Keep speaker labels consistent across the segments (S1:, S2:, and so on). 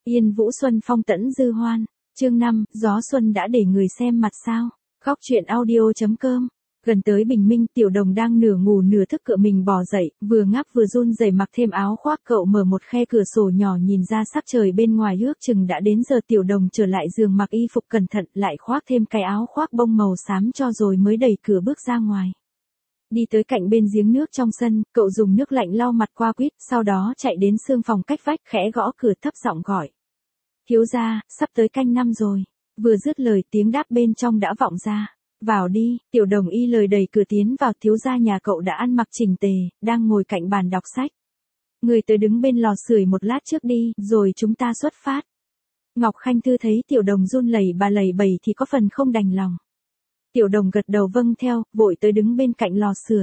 S1: Yên Vũ Xuân Phong Tẫn Dư Hoan, chương 5, gió xuân đã để người xem mặt sao. Góc truyện audio.com. Gần tới bình minh, Tiểu Đồng đang nửa ngủ nửa thức cựa mình bò dậy, vừa ngáp vừa run rẩy mặc thêm áo khoác. Cậu mở một khe cửa sổ nhỏ nhìn ra sắc trời bên ngoài, ước chừng đã đến giờ. Tiểu Đồng trở lại giường mặc y phục cẩn thận, lại khoác thêm cái áo khoác bông màu xám cho rồi mới đẩy cửa bước ra ngoài. Đi tới cạnh bên giếng nước trong sân, cậu dùng nước lạnh lau mặt qua quýt, sau đó chạy đến xương phòng cách vách, khẽ gõ cửa thấp giọng gọi. Thiếu gia, sắp tới canh năm rồi. Vừa dứt lời tiếng đáp bên trong đã vọng ra. Vào đi. Tiểu Đồng y lời đẩy cửa tiến vào. Thiếu gia nhà cậu đã ăn mặc chỉnh tề, đang ngồi cạnh bàn đọc sách. Người tới đứng bên lò sưởi một lát trước đi, rồi chúng ta xuất phát. Ngọc Khanh Thư thấy Tiểu Đồng run lẩy bẩy thì có phần không đành lòng. Tiểu Đồng gật đầu vâng theo, vội tới đứng bên cạnh lò sưởi.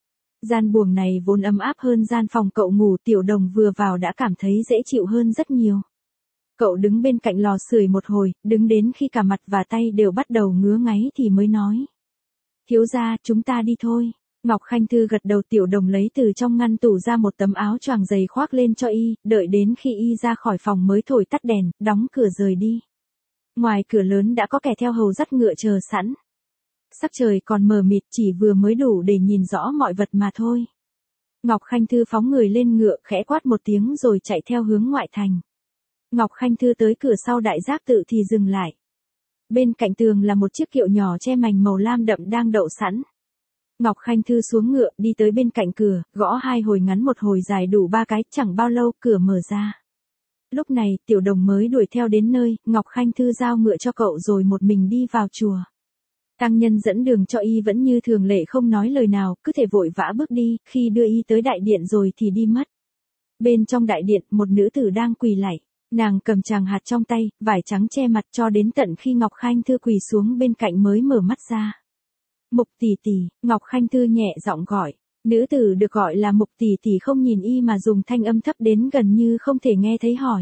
S1: Gian buồng này vốn ấm áp hơn gian phòng cậu ngủ. Tiểu Đồng vừa vào đã cảm thấy dễ chịu hơn rất nhiều. Cậu đứng bên cạnh lò sưởi một hồi, đứng đến khi cả mặt và tay đều bắt đầu ngứa ngáy thì mới nói. Thiếu gia, chúng ta đi thôi. Ngọc Khanh Thư gật đầu. Tiểu Đồng lấy từ trong ngăn tủ ra một tấm áo choàng dày khoác lên cho y, đợi đến khi y ra khỏi phòng mới thổi tắt đèn, đóng cửa rời đi. Ngoài cửa lớn đã có kẻ theo hầu dắt ngựa chờ sẵn. Sắc trời còn mờ mịt, chỉ vừa mới đủ để nhìn rõ mọi vật mà thôi. Ngọc Khanh Thư phóng người lên ngựa, khẽ quát một tiếng rồi chạy theo hướng ngoại thành. Ngọc Khanh Thư tới cửa sau đại giác tự thì dừng lại. Bên cạnh tường là một chiếc kiệu nhỏ che mành màu lam đậm đang đậu sẵn. Ngọc Khanh Thư xuống ngựa, đi tới bên cạnh cửa, gõ 2 hồi ngắn 1 hồi dài đủ 3 cái, chẳng bao lâu cửa mở ra. Lúc này, Tiểu Đồng mới đuổi theo đến nơi. Ngọc Khanh Thư giao ngựa cho cậu rồi một mình đi vào chùa. Tăng nhân dẫn đường cho y vẫn như thường lệ, không nói lời nào, cứ thể vội vã bước đi. Khi đưa y tới đại điện rồi thì đi mất. Bên trong đại điện, một nữ tử đang quỳ lạy. Nàng cầm tràng hạt trong tay, vải trắng che mặt, cho đến tận khi Ngọc Khanh Thư quỳ xuống bên cạnh mới mở mắt ra. Mục tỷ tỷ. Ngọc Khanh Thư nhẹ giọng gọi. Nữ tử được gọi là Mục tỷ tỷ không nhìn y mà dùng thanh âm thấp đến gần như không thể nghe thấy hỏi.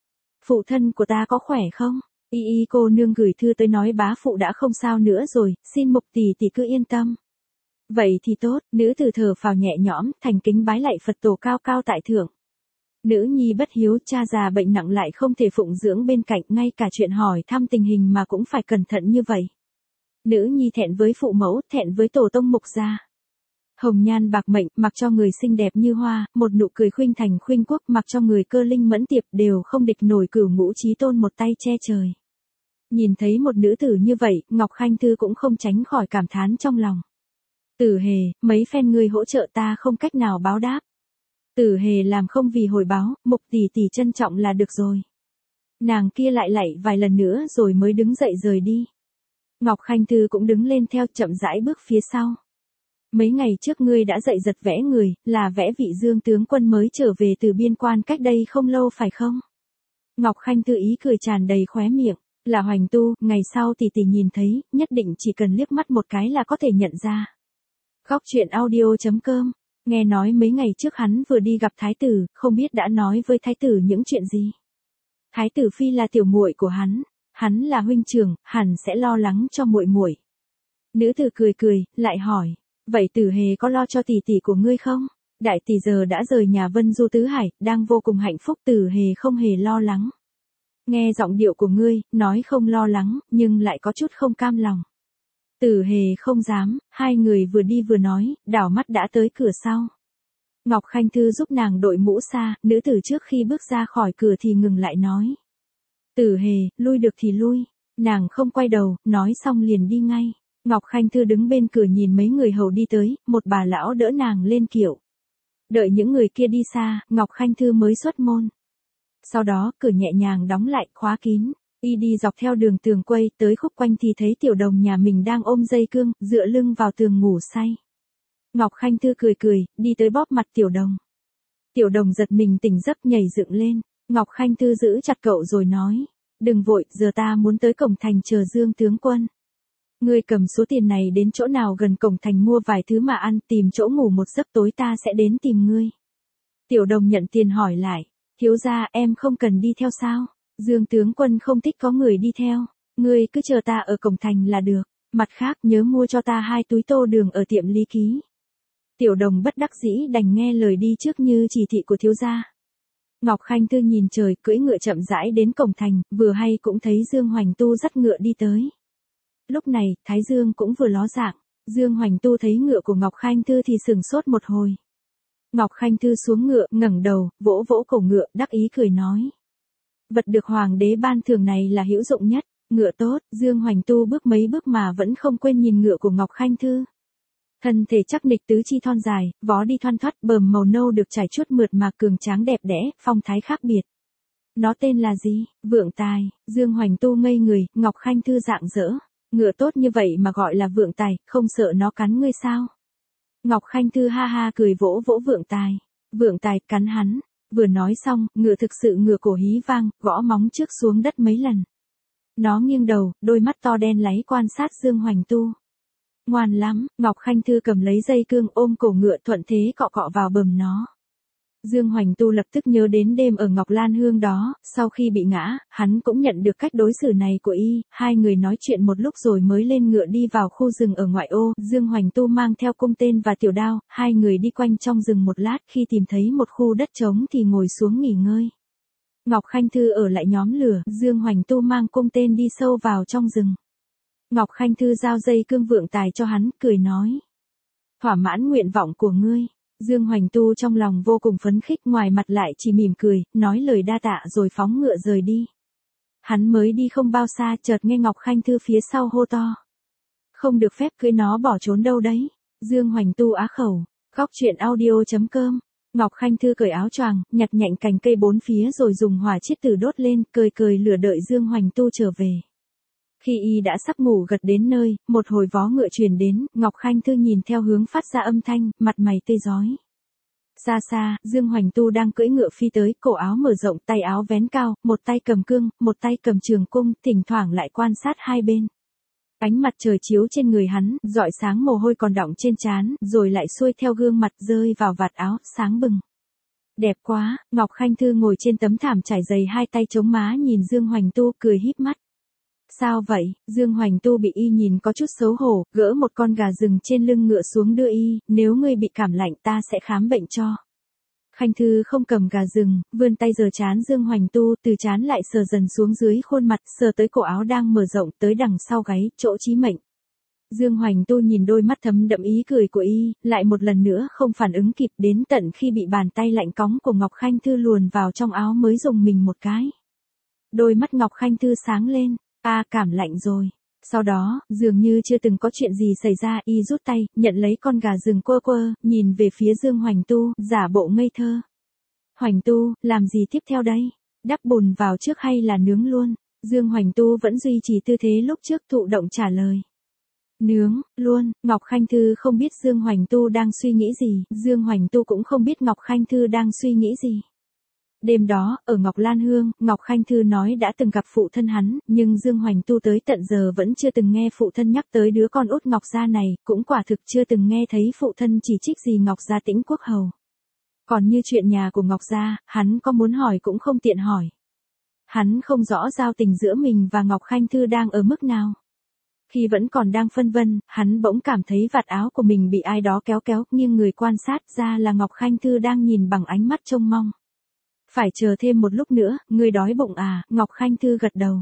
S1: Phụ thân của ta có khỏe không? Y cô nương gửi thư tới nói bá phụ đã không sao nữa rồi, xin Mục tỷ tỷ cứ yên tâm. Vậy thì tốt. Nữ tử thở phào nhẹ nhõm, thành kính bái lạy Phật tổ cao cao tại thượng. Nữ nhi bất hiếu, cha già bệnh nặng lại không thể phụng dưỡng bên cạnh, ngay cả chuyện hỏi thăm tình hình mà cũng phải cẩn thận như vậy. Nữ nhi thẹn với phụ mẫu, thẹn với tổ tông Mục gia. Hồng nhan bạc mệnh, mặc cho người xinh đẹp như hoa, một nụ cười khuynh thành khuynh quốc, mặc cho người cơ linh mẫn tiệp, đều không địch nổi Cửu Ngũ Chí Tôn một tay che trời. Nhìn thấy một nữ tử như vậy, Ngọc Khanh Thư cũng không tránh khỏi cảm thán trong lòng. Tử Hề, mấy phen ngươi hỗ trợ ta không cách nào báo đáp. Tử Hề làm không vì hồi báo, Mục tỷ tỷ trân trọng là được rồi. Nàng kia lại lạy vài lần nữa rồi mới đứng dậy rời đi. Ngọc Khanh Thư cũng đứng lên theo, chậm rãi bước phía sau. Mấy ngày trước ngươi đã dạy giật vẽ người, là vẽ vị Dương tướng quân mới trở về từ biên quan cách đây không lâu phải không? Ngọc Khanh Thư ý cười tràn đầy khóe miệng. Là Hoành Tu, ngày sau tỷ tỷ nhìn thấy, nhất định chỉ cần liếc mắt một cái là có thể nhận ra. Góc truyện audio.com. Nghe nói mấy ngày trước hắn vừa đi gặp thái tử, không biết đã nói với thái tử những chuyện gì. Thái tử phi là tiểu muội của hắn là huynh trưởng, hẳn sẽ lo lắng cho muội muội. Nữ tử cười cười, lại hỏi, vậy Tử Hề có lo cho tỷ tỷ của ngươi không? Đại tỷ giờ đã rời nhà Vân Du tứ hải, đang vô cùng hạnh phúc. Tử Hề không hề lo lắng. Nghe giọng điệu của ngươi, nói không lo lắng, nhưng lại có chút không cam lòng. Tử Hề không dám. Hai người vừa đi vừa nói, đảo mắt đã tới cửa sau. Ngọc Khanh Thư giúp nàng đội mũ xa, nữ tử trước khi bước ra khỏi cửa thì ngừng lại nói. Tử Hề, lui được thì lui. Nàng không quay đầu, nói xong liền đi ngay. Ngọc Khanh Thư đứng bên cửa nhìn mấy người hầu đi tới, một bà lão đỡ nàng lên kiệu. Đợi những người kia đi xa, Ngọc Khanh Thư mới xuất môn. Sau đó, cửa nhẹ nhàng đóng lại, khóa kín. Y đi dọc theo đường tường quây, tới khúc quanh thì thấy Tiểu Đồng nhà mình đang ôm dây cương, dựa lưng vào tường ngủ say. Ngọc Khanh Thư cười cười, đi tới bóp mặt Tiểu Đồng. Tiểu Đồng giật mình tỉnh giấc nhảy dựng lên. Ngọc Khanh Thư giữ chặt cậu rồi nói, đừng vội, giờ ta muốn tới cổng thành chờ Dương tướng quân. Ngươi cầm số tiền này đến chỗ nào gần cổng thành mua vài thứ mà ăn, tìm chỗ ngủ một giấc, tối ta sẽ đến tìm ngươi. Tiểu Đồng nhận tiền hỏi lại, thiếu gia, em không cần đi theo sao? Dương tướng quân không thích có người đi theo, ngươi cứ chờ ta ở cổng thành là được. Mặt khác nhớ mua cho ta 2 túi tô đường ở tiệm Lý Ký. Tiểu Đồng bất đắc dĩ đành nghe lời đi trước như chỉ thị của thiếu gia. Ngọc Khanh Thư nhìn trời, cưỡi ngựa chậm rãi đến cổng thành, vừa hay cũng thấy Dương Hoành Tu dắt ngựa đi tới. Lúc này, Thái Dương cũng vừa ló dạng, Dương Hoành Tu thấy ngựa của Ngọc Khanh Thư thì sừng sốt một hồi. Ngọc Khanh Thư xuống ngựa, ngẩng đầu, vỗ vỗ cổ ngựa, đắc ý cười nói. Vật được hoàng đế ban thường này là hữu dụng nhất, ngựa tốt, Dương Hoành Tu bước mấy bước mà vẫn không quên nhìn ngựa của Ngọc Khanh Thư. Thân thể chắc nịch tứ chi thon dài, vó đi thoăn thoắt, bờm màu nâu được trải chuốt mượt mà cường tráng đẹp đẽ, phong thái khác biệt. Nó tên là gì? Vượng Tài. Dương Hoành Tu ngây người, Ngọc Khanh Thư rạng rỡ. Ngựa tốt như vậy mà gọi là Vượng Tài, không sợ nó cắn ngươi sao? Ngọc Khanh Thư ha ha cười vỗ vỗ Vượng Tài. Vượng Tài cắn hắn. Vừa nói xong, ngựa thực sự ngựa cổ hí vang, gõ móng trước xuống đất mấy lần. Nó nghiêng đầu, đôi mắt to đen láy quan sát Dương Hoành Tu. Ngoan lắm, Ngọc Khanh Thư cầm lấy dây cương ôm cổ ngựa thuận thế cọ cọ vào bờm nó. Dương Hoành Tu lập tức nhớ đến đêm ở Ngọc Lan Hương đó, sau khi bị ngã, hắn cũng nhận được cách đối xử này của y, hai người nói chuyện một lúc rồi mới lên ngựa đi vào khu rừng ở ngoại ô, Dương Hoành Tu mang theo cung tên và tiểu đao, hai người đi quanh trong rừng một lát, khi tìm thấy một khu đất trống thì ngồi xuống nghỉ ngơi. Ngọc Khanh Thư ở lại nhóm lửa, Dương Hoành Tu mang cung tên đi sâu vào trong rừng. Ngọc Khanh Thư giao dây cương Vượng Tài cho hắn, cười nói. Thỏa mãn nguyện vọng của ngươi. Dương Hoành Tu trong lòng vô cùng phấn khích, ngoài mặt lại chỉ mỉm cười, nói lời đa tạ rồi phóng ngựa rời đi. Hắn mới đi không bao xa chợt nghe Ngọc Khanh Thư phía sau hô to. Không được phép cưới nó bỏ trốn đâu đấy. Dương Hoành Tu á khẩu. Góc truyện audio.com. Ngọc Khanh Thư cởi áo choàng, nhặt nhạnh cành cây bốn phía rồi dùng hỏa chiết tử đốt lên, cười lửa đợi Dương Hoành Tu trở về. Khi y đã sắp ngủ gật đến nơi, một hồi vó ngựa truyền đến, Ngọc Khanh Thư nhìn theo hướng phát ra âm thanh, mặt mày tê rói. Xa xa, Dương Hoành Tu đang cưỡi ngựa phi tới, cổ áo mở rộng, tay áo vén cao, một tay cầm cương, một tay cầm trường cung, thỉnh thoảng lại quan sát hai bên. Ánh mặt trời chiếu trên người hắn, rọi sáng mồ hôi còn đọng trên trán, rồi lại xuôi theo gương mặt rơi vào vạt áo, sáng bừng. Đẹp quá, Ngọc Khanh Thư ngồi trên tấm thảm trải dày hai tay chống má nhìn Dương Hoành Tu cười híp mắt. Sao vậy? Dương Hoành Tu bị y nhìn có chút xấu hổ, gỡ một con gà rừng trên lưng ngựa xuống đưa y, nếu ngươi bị cảm lạnh ta sẽ khám bệnh cho. Khanh Thư không cầm gà rừng, vươn tay giở trán Dương Hoành Tu, từ trán lại sờ dần xuống dưới khuôn mặt, sờ tới cổ áo đang mở rộng tới đằng sau gáy, chỗ chí mệnh. Dương Hoành Tu nhìn đôi mắt thấm đậm ý cười của y, lại một lần nữa không phản ứng kịp, đến tận khi bị bàn tay lạnh cóng của Ngọc Khanh Thư luồn vào trong áo mới dùng mình một cái. Đôi mắt Ngọc Khanh Thư sáng lên. Cảm lạnh rồi. Sau đó, dường như chưa từng có chuyện gì xảy ra, y rút tay, nhận lấy con gà rừng quơ, nhìn về phía Dương Hoành Tu, giả bộ ngây thơ. Hoành Tu, làm gì tiếp theo đây? Đắp bùn vào trước hay là nướng luôn? Dương Hoành Tu vẫn duy trì tư thế lúc trước, thụ động trả lời. Nướng, luôn. Ngọc Khanh Thư không biết Dương Hoành Tu đang suy nghĩ gì, Dương Hoành Tu cũng không biết Ngọc Khanh Thư đang suy nghĩ gì. Đêm đó, ở Ngọc Lan Hương, Ngọc Khanh Thư nói đã từng gặp phụ thân hắn, nhưng Dương Hoành Tu tới tận giờ vẫn chưa từng nghe phụ thân nhắc tới đứa con út Ngọc Gia này, cũng quả thực chưa từng nghe thấy phụ thân chỉ trích gì Ngọc Gia Tĩnh Quốc Hầu. Còn như chuyện nhà của Ngọc Gia, hắn có muốn hỏi cũng không tiện hỏi. Hắn không rõ giao tình giữa mình và Ngọc Khanh Thư đang ở mức nào. Khi vẫn còn đang phân vân, hắn bỗng cảm thấy vạt áo của mình bị ai đó kéo, nghiêng người quan sát ra là Ngọc Khanh Thư đang nhìn bằng ánh mắt trông mong. Phải chờ thêm một lúc nữa, ngươi đói bụng à? Ngọc Khanh Thư gật đầu.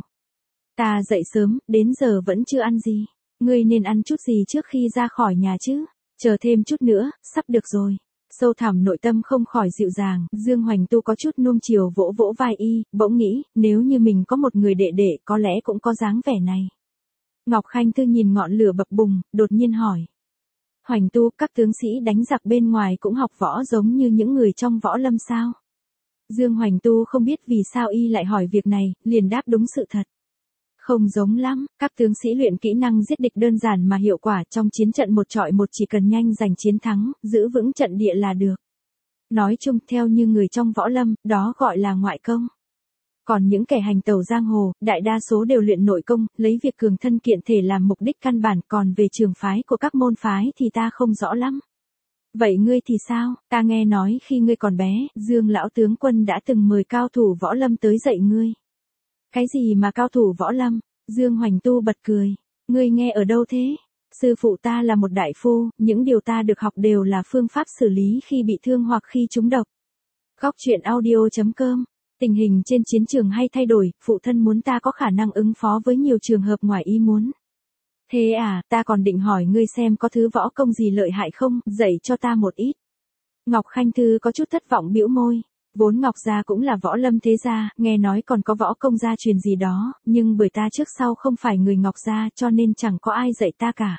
S1: Ta dậy sớm, đến giờ vẫn chưa ăn gì. Ngươi nên ăn chút gì trước khi ra khỏi nhà chứ? Chờ thêm chút nữa, sắp được rồi. Sâu thẳm nội tâm không khỏi dịu dàng, Dương Hoành Tu có chút nuông chiều vỗ vỗ vai y, bỗng nghĩ, nếu như mình có một người đệ đệ có lẽ cũng có dáng vẻ này. Ngọc Khanh Thư nhìn ngọn lửa bập bùng, đột nhiên hỏi. Hoành Tu, các tướng sĩ đánh giặc bên ngoài cũng học võ giống như những người trong võ lâm sao? Dương Hoành Tu không biết vì sao y lại hỏi việc này, liền đáp đúng sự thật. Không giống lắm, các tướng sĩ luyện kỹ năng giết địch đơn giản mà hiệu quả, trong chiến trận một trọi một chỉ cần nhanh giành chiến thắng, giữ vững trận địa là được. Nói chung theo như người trong võ lâm, đó gọi là ngoại công. Còn những kẻ hành tẩu giang hồ, đại đa số đều luyện nội công, lấy việc cường thân kiện thể làm mục đích căn bản, còn về trường phái của các môn phái thì ta không rõ lắm. Vậy ngươi thì sao? Ta nghe nói khi ngươi còn bé, Dương lão tướng quân đã từng mời cao thủ võ lâm tới dạy ngươi. Cái gì mà cao thủ võ lâm? Dương Hoành Tu bật cười. Ngươi nghe ở đâu thế? Sư phụ ta là một đại phu, những điều ta được học đều là phương pháp xử lý khi bị thương hoặc khi trúng độc. Góc truyện audio.com. Tình hình trên chiến trường hay thay đổi, phụ thân muốn ta có khả năng ứng phó với nhiều trường hợp ngoài ý muốn. Thế à, ta còn định hỏi ngươi xem có thứ võ công gì lợi hại không, dạy cho ta một ít. Ngọc Khanh Thư có chút thất vọng bĩu môi. Vốn Ngọc gia cũng là võ lâm thế gia, nghe nói còn có võ công gia truyền gì đó, nhưng bởi ta trước sau không phải người Ngọc gia cho nên chẳng có ai dạy ta cả.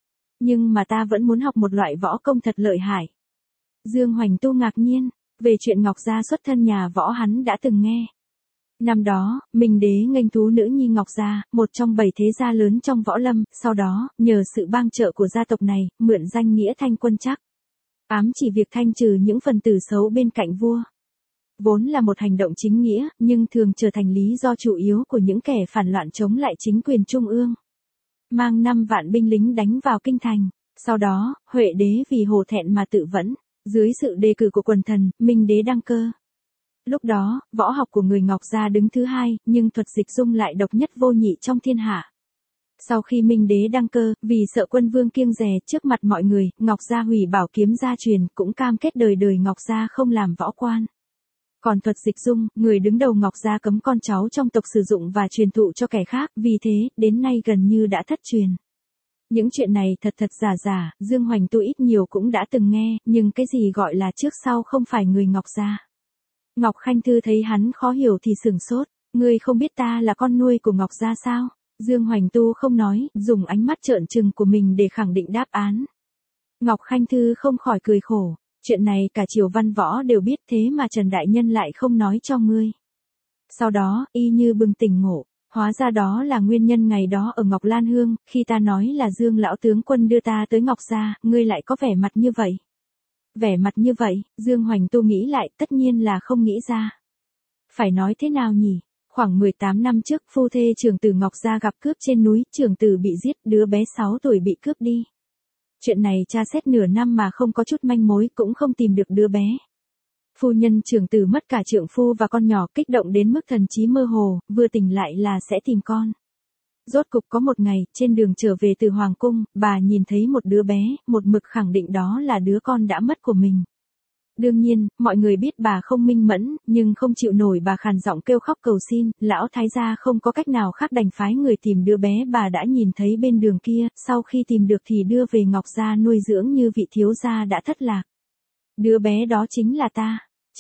S1: Nhưng mà ta vẫn muốn học một loại võ công thật lợi hại. Dương Hoành Tu ngạc nhiên, về chuyện Ngọc gia xuất thân nhà võ hắn đã từng nghe. Năm đó, Minh Đế nghênh thú nữ nhi Ngọc gia, một trong 7 thế gia lớn trong võ lâm, sau đó, nhờ sự bang trợ của gia tộc này, mượn danh nghĩa Thanh Quân Trắc. Ám chỉ việc thanh trừ những phần tử xấu bên cạnh vua. Vốn là một hành động chính nghĩa, nhưng thường trở thành lý do chủ yếu của những kẻ phản loạn chống lại chính quyền trung ương. Mang 5 vạn binh lính đánh vào kinh thành. Sau đó, Huệ đế vì hổ thẹn mà tự vẫn. Dưới sự đề cử của quần thần, Minh Đế đăng cơ. Lúc đó, võ học của người Ngọc gia đứng thứ 2, nhưng thuật dịch dung lại độc nhất vô nhị trong thiên hạ. Sau khi Minh Đế đăng cơ, vì sợ quân vương kiêng dè trước mặt mọi người, Ngọc gia hủy bảo kiếm gia truyền, cũng cam kết đời đời Ngọc gia không làm võ quan. Còn thuật dịch dung, người đứng đầu Ngọc gia cấm con cháu trong tộc sử dụng và truyền thụ cho kẻ khác, vì thế, đến nay gần như đã thất truyền. Những chuyện này thật giả, Dương Hoành Tu ít nhiều cũng đã từng nghe, nhưng cái gì gọi là trước sau không phải người Ngọc gia. Ngọc Khanh Thư thấy hắn khó hiểu thì sửng sốt, ngươi không biết ta là con nuôi của Ngọc gia sao? Dương Hoành Tu không nói, dùng ánh mắt trợn trừng của mình để khẳng định đáp án. Ngọc Khanh Thư không khỏi cười khổ. Chuyện này cả triều văn võ đều biết thế mà Trần Đại Nhân lại không nói cho ngươi. Sau đó, y như bừng tỉnh ngộ, hóa ra đó là nguyên nhân ngày đó ở Ngọc Lan Hương, khi ta nói là Dương lão tướng quân đưa ta tới Ngọc gia, ngươi lại có vẻ mặt như vậy. Vẻ mặt như vậy, Dương Hoành Tu nghĩ lại, tất nhiên là không nghĩ ra. Phải nói thế nào nhỉ? Khoảng 18 năm trước, phu thê trưởng tử Ngọc gia gặp cướp trên núi, trưởng tử bị giết, đứa bé 6 tuổi bị cướp đi. Chuyện này tra xét nửa năm mà không có chút manh mối, cũng không tìm được đứa bé. Phu nhân trưởng tử mất cả trượng phu và con nhỏ, kích động đến mức thần trí mơ hồ, vừa tỉnh lại là sẽ tìm con. Rốt cục có một ngày, trên đường trở về từ Hoàng cung, bà nhìn thấy một đứa bé, một mực khẳng định đó là đứa con đã mất của mình. Đương nhiên, mọi người biết bà không minh mẫn, nhưng không chịu nổi bà khàn giọng kêu khóc cầu xin, lão thái gia không có cách nào khác đành phái người tìm đứa bé bà đã nhìn thấy bên đường kia, sau khi tìm được thì đưa về Ngọc gia nuôi dưỡng như vị thiếu gia đã thất lạc. Đứa bé đó chính là ta.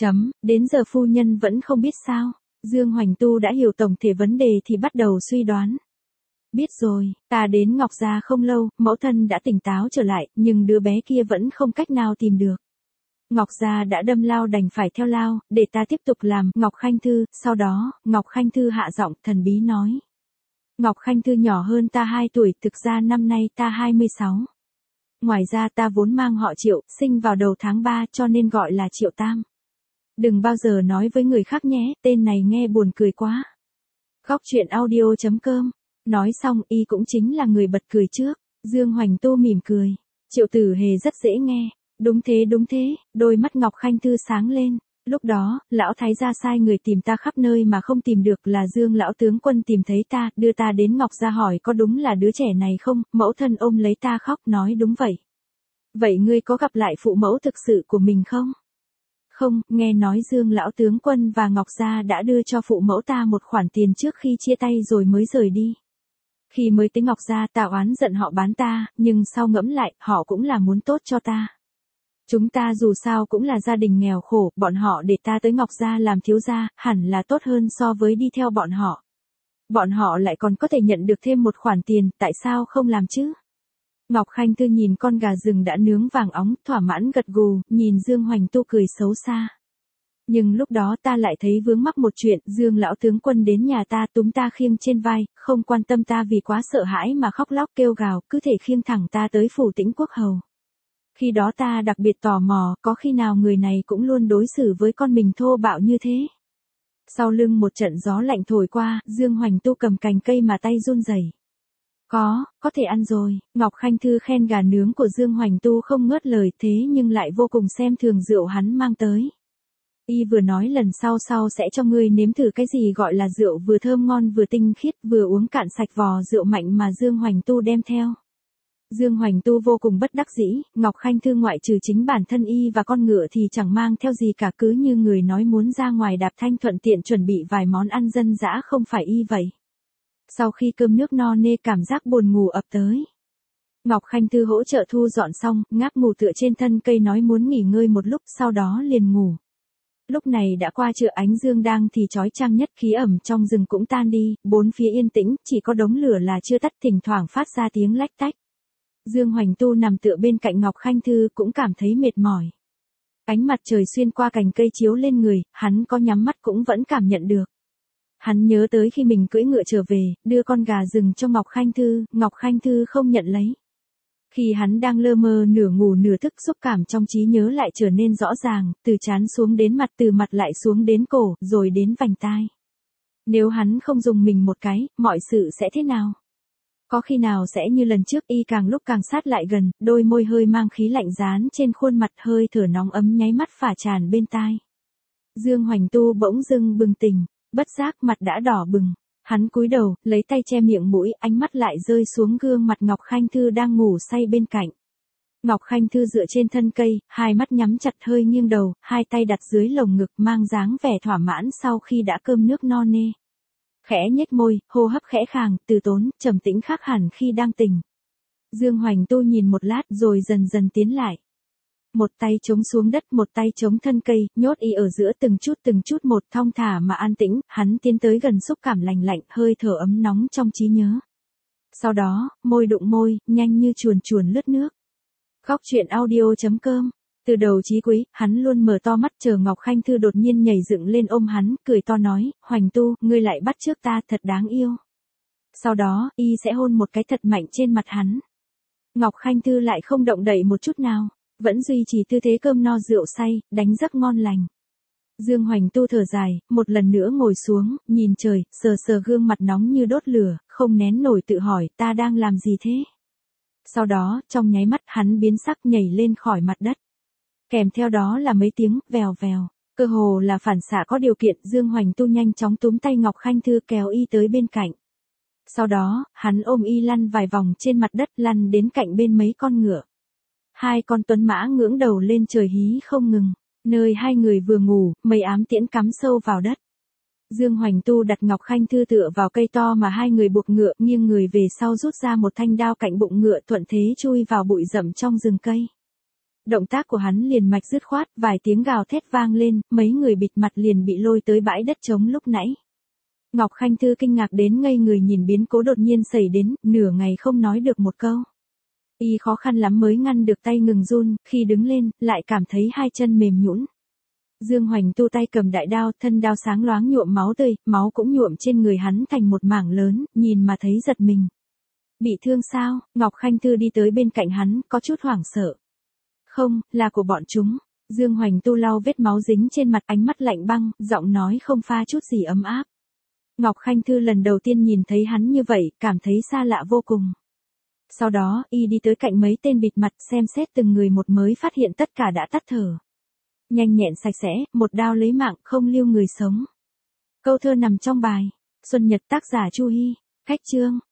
S1: Đến giờ phu nhân vẫn không biết sao. Dương Hoành Tu đã hiểu tổng thể vấn đề thì bắt đầu suy đoán. Biết rồi, ta đến Ngọc gia không lâu, mẫu thân đã tỉnh táo trở lại, nhưng đứa bé kia vẫn không cách nào tìm được. Ngọc gia đã đâm lao đành phải theo lao, để ta tiếp tục làm. Ngọc Khanh Thư, sau đó, Ngọc Khanh Thư hạ giọng thần bí nói. Ngọc Khanh Thư nhỏ hơn ta 2 tuổi, thực ra năm nay ta 26. Ngoài ra ta vốn mang họ Triệu, sinh vào đầu tháng 3 cho nên gọi là Triệu Tam. Đừng bao giờ nói với người khác nhé, tên này nghe buồn cười quá. Góc truyện audio.com. Nói xong, y cũng chính là người bật cười trước. Dương Hoành Tu mỉm cười. Triệu Tử Hề rất dễ nghe. Đúng thế, đôi mắt Ngọc Khanh Thư sáng lên. Lúc đó, lão thái gia sai người tìm ta khắp nơi mà không tìm được, là Dương lão tướng quân tìm thấy ta, đưa ta đến Ngọc gia hỏi có đúng là đứa trẻ này không, mẫu thân ôm lấy ta khóc nói đúng vậy. Vậy ngươi có gặp lại phụ mẫu thực sự của mình không? Không, nghe nói Dương lão tướng quân và Ngọc gia đã đưa cho phụ mẫu ta một khoản tiền trước khi chia tay rồi mới rời đi. Khi mới tới Ngọc gia ta oán giận họ bán ta, nhưng sau ngẫm lại, họ cũng là muốn tốt cho ta. Chúng ta dù sao cũng là gia đình nghèo khổ, bọn họ để ta tới Ngọc gia làm thiếu gia, hẳn là tốt hơn so với đi theo bọn họ. Bọn họ lại còn có thể nhận được thêm một khoản tiền, tại sao không làm chứ? Ngọc Khanh Thư nhìn con gà rừng đã nướng vàng óng, thỏa mãn gật gù, nhìn Dương Hoành Tu cười xấu xa. Nhưng lúc đó ta lại thấy vướng mắc một chuyện, Dương lão tướng quân đến nhà ta túm ta khiêng trên vai, không quan tâm ta vì quá sợ hãi mà khóc lóc kêu gào, cứ thể khiêng thẳng ta tới phủ Tĩnh Quốc hầu. Khi đó ta đặc biệt tò mò, có khi nào người này cũng luôn đối xử với con mình thô bạo như thế. Sau lưng một trận gió lạnh thổi qua, Dương Hoành Tu cầm cành cây mà tay run rẩy. Có thể ăn rồi. Ngọc Khanh Thư khen gà nướng của Dương Hoành Tu không ngớt lời, thế nhưng lại vô cùng xem thường rượu hắn mang tới. Y vừa nói lần sau sẽ cho ngươi nếm thử cái gì gọi là rượu vừa thơm ngon vừa tinh khiết, vừa uống cạn sạch vò rượu mạnh mà Dương Hoành Tu đem theo. Dương Hoành Tu vô cùng bất đắc dĩ, Ngọc Khanh Thư ngoại trừ chính bản thân y và con ngựa thì chẳng mang theo gì cả, cứ như người nói muốn ra ngoài đạp thanh thuận tiện chuẩn bị vài món ăn dân dã không phải y vậy. Sau khi cơm nước no nê cảm giác buồn ngủ ập tới. Ngọc Khanh Thư hỗ trợ thu dọn xong, ngáp ngủ tựa trên thân cây nói muốn nghỉ ngơi một lúc sau đó liền ngủ. Lúc này đã qua trưa, ánh dương đang thì chói chang nhất, khí ẩm trong rừng cũng tan đi, bốn phía yên tĩnh, chỉ có đống lửa là chưa tắt, thỉnh thoảng phát ra tiếng lách tách. Dương Hoành Tu nằm tựa bên cạnh Ngọc Khanh Thư cũng cảm thấy mệt mỏi. Ánh mặt trời xuyên qua cành cây chiếu lên người, hắn có nhắm mắt cũng vẫn cảm nhận được. Hắn nhớ tới khi mình cưỡi ngựa trở về, đưa con gà rừng cho Ngọc Khanh Thư không nhận lấy. Khi hắn đang lơ mơ nửa ngủ nửa thức, xúc cảm trong trí nhớ lại trở nên rõ ràng, từ trán xuống đến mặt, từ mặt lại xuống đến cổ, rồi đến vành tai. Nếu hắn không dùng mình một cái, mọi sự sẽ thế nào? Có khi nào sẽ như lần trước, y càng lúc càng sát lại gần, đôi môi hơi mang khí lạnh dán trên khuôn mặt, hơi thở nóng ấm nháy mắt phả tràn bên tai. Dương Hoành Tu bỗng dưng bừng tỉnh, bất giác mặt đã đỏ bừng. Hắn cúi đầu, lấy tay che miệng mũi, ánh mắt lại rơi xuống gương mặt Ngọc Khanh Thư đang ngủ say bên cạnh. Ngọc Khanh Thư dựa trên thân cây, hai mắt nhắm chặt, hơi nghiêng đầu, hai tay đặt dưới lồng ngực, mang dáng vẻ thỏa mãn sau khi đã cơm nước no nê. Khẽ nhếch môi, hô hấp khẽ khàng, từ tốn, trầm tĩnh khác hẳn khi đang tỉnh. Dương Hoành Tu nhìn một lát rồi dần dần tiến lại. Một tay chống xuống đất, một tay chống thân cây, nhốt y ở giữa, từng chút một, thong thả mà an tĩnh, hắn tiến tới gần, xúc cảm lành lạnh, hơi thở ấm nóng trong trí nhớ. Sau đó, môi đụng môi, nhanh như chuồn chuồn lướt nước. Góc truyện audio.com. Từ đầu chí cuối, hắn luôn mở to mắt chờ Ngọc Khanh Thư đột nhiên nhảy dựng lên ôm hắn, cười to nói, Hoành Tu, ngươi lại bắt chước ta, thật đáng yêu. Sau đó, y sẽ hôn một cái thật mạnh trên mặt hắn. Ngọc Khanh Thư lại không động đậy một chút nào, vẫn duy trì tư thế cơm no rượu say, đánh giấc ngon lành. Dương Hoành Tu thở dài, một lần nữa ngồi xuống, nhìn trời, sờ gương mặt nóng như đốt lửa, không nén nổi tự hỏi, ta đang làm gì thế? Sau đó, trong nháy mắt, hắn biến sắc nhảy lên khỏi mặt đất. Kèm theo đó là mấy tiếng, vèo vèo, cơ hồ là phản xạ có điều kiện, Dương Hoành Tu nhanh chóng túm tay Ngọc Khanh Thư kéo y tới bên cạnh. Sau đó, hắn ôm y lăn vài vòng trên mặt đất, lăn đến cạnh bên mấy con ngựa. Hai con tuấn mã ngưỡng đầu lên trời hí không ngừng, nơi hai người vừa ngủ, mây ám tiễn cắm sâu vào đất. Dương Hoành Tu đặt Ngọc Khanh Thư tựa vào cây to mà hai người buộc ngựa, nghiêng người về sau rút ra một thanh đao cạnh bụng ngựa, thuận thế chui vào bụi rậm trong rừng cây. Động tác của hắn liền mạch dứt khoát, vài tiếng gào thét vang lên, mấy người bịt mặt liền bị lôi tới bãi đất trống lúc nãy. Ngọc Khanh Thư kinh ngạc đến ngây người nhìn biến cố đột nhiên xảy đến, nửa ngày không nói được một câu. Y khó khăn lắm mới ngăn được tay ngừng run, khi đứng lên, lại cảm thấy hai chân mềm nhũn. Dương Hoành Tu tay cầm đại đao, thân đao sáng loáng nhuộm máu tươi, máu cũng nhuộm trên người hắn thành một mảng lớn, nhìn mà thấy giật mình. Bị thương sao? Ngọc Khanh Thư đi tới bên cạnh hắn, có chút hoảng sợ. Không, là của bọn chúng. Dương Hoành Tu lau vết máu dính trên mặt, ánh mắt lạnh băng, giọng nói không pha chút gì ấm áp. Ngọc Khanh Thư lần đầu tiên nhìn thấy hắn như vậy, cảm thấy xa lạ vô cùng. Sau đó, y đi tới cạnh mấy tên bịt mặt, xem xét từng người một mới phát hiện tất cả đã tắt thở. Nhanh nhẹn sạch sẽ, một đao lấy mạng, không lưu người sống. Câu thơ nằm trong bài Xuân Nhật tác giả Chu Hy. Khách chương.